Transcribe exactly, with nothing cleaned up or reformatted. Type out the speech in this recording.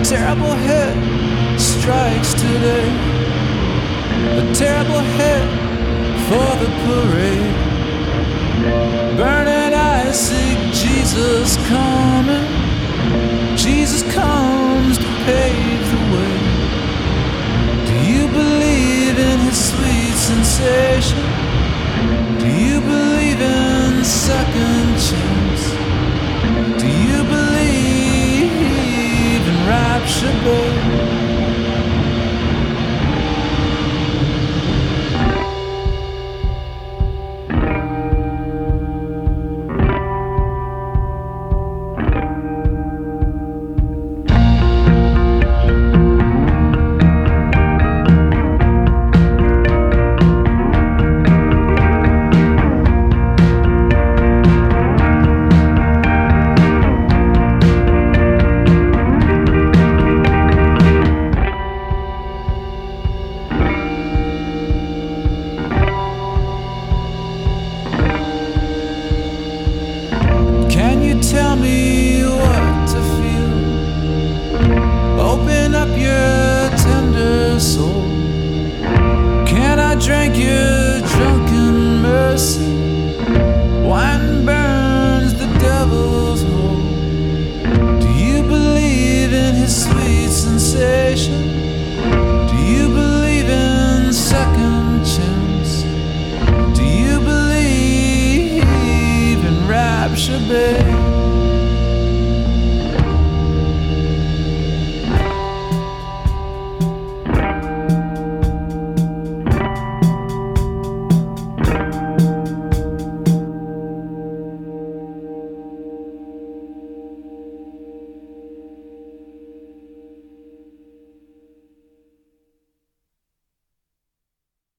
terrible hit strikes today. A terrible hit for the parade. Burning eyes seek Jesus coming. Jesus comes to pave the way. Do you believe in his sweet sensation? Do you believe in second chance? Do you believe in rapture, babe? Tell me what to feel. Open up your tender soul. Can I drink your drunken mercy? Wine burns the devil's hole. Do you believe in his sweet sensation? Do you believe in second chance? Do you believe in rapture, babe?